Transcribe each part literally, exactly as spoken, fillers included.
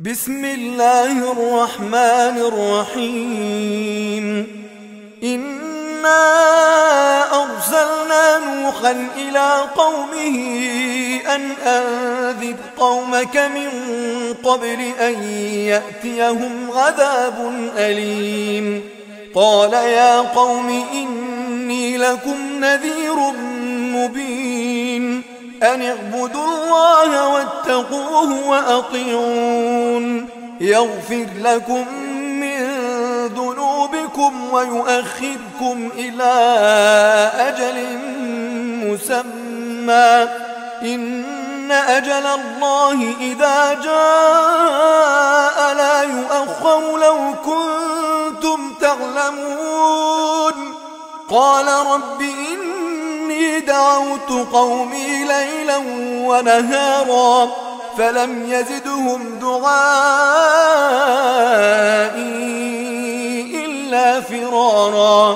بسم الله الرحمن الرحيم. إنا أرسلنا نوحا إلى قومه أن أنذر قومك من قبل أن يأتيهم عذاب أليم. قال يا قوم إني لكم نذير مبين أن اعبدوا الله واتقوه وأطيعون يغفر لكم من ذنوبكم ويؤخركم إلى أجل مسمى إن أجل الله إذا جاء لا يؤخر لو كنتم تعلمون. قال رب إني دعوت قومي ليلا ونهارا فلم يزدهم دعائي إلا فرارا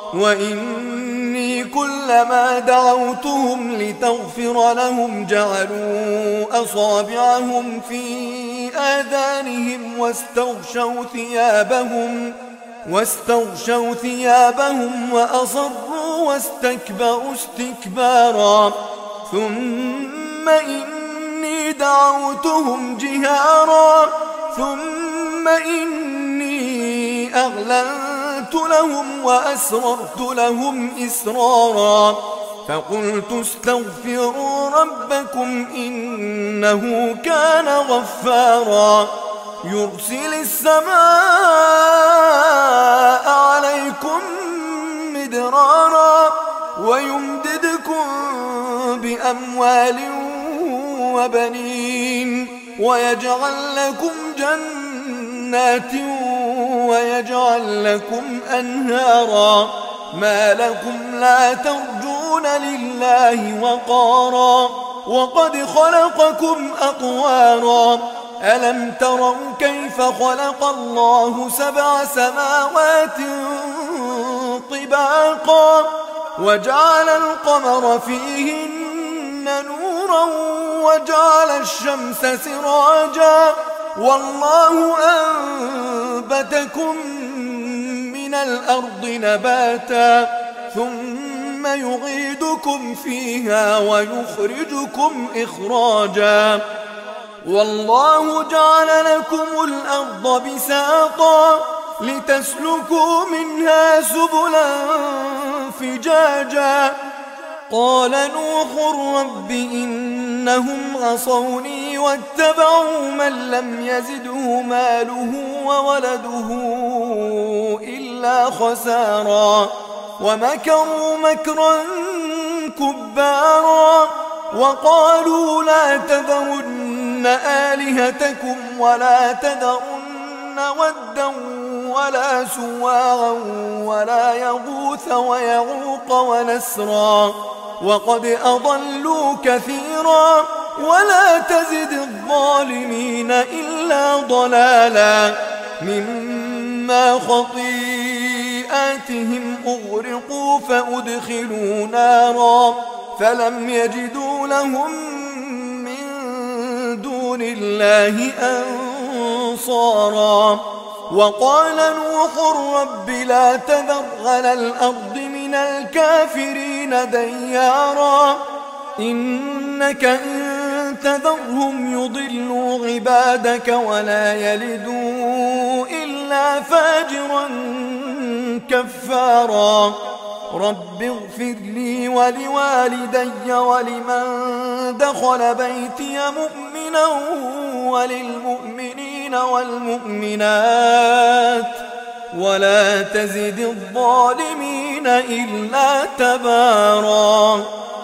وإني كلما دعوتهم لتغفر لهم جعلوا أصابعهم في آذانهم واستغشوا ثيابهم واستغشوا ثيابهم وأصروا واستكبروا استكبارا ثم إني دعوتهم جهارا ثم إني أعلنت لهم وأسررت لهم إسرارا فقلت استغفروا ربكم إنه كان غفارا يرسل السماء عليكم مدرارا ويمددكم بأموال وبنين ويجعل لكم جنات ويجعل لكم أنهارا ما لكم لا ترجون لله وقارا وقد خلقكم أطوارا ألم تروا كيف خلق الله سبع سماوات طباقا وجعل القمر فيهن نورا وجعل الشمس سراجا والله أنبتكم من الأرض نباتا ثم يعيدكم فيها ويخرجكم إخراجا والله جعل لكم الأرض بساطا لتسلكوا منها سبلا فجاجا. قال نوح رب إنهم عصوني واتبعوا من لم يزده ماله وولده إلا خسارا ومكروا مكرا كبارا وقالوا لا تذرن آلهتكم ولا تذرن ودا ولا سواعا ولا يغوث ويعوق ونسرا وقد أضلوا كثيرا ولا تزد الظالمين إلا ضلالا مما خطيئاتهم أغرقوا فأدخلوا نارا فلم يجدوا لهم من دون الله أنصارا. وقال نوح رب لا تذر على الأرض من الكافرين ديارا إنك إن تذرهم يضلوا عبادك ولا يلدوا إلا فاجرا كفارا. رب اغفر لي ولوالدي ولمن دخل بيتي مؤمنا وللمؤمنين والمؤمنات ولا تزد الظالمين إلا تبارا.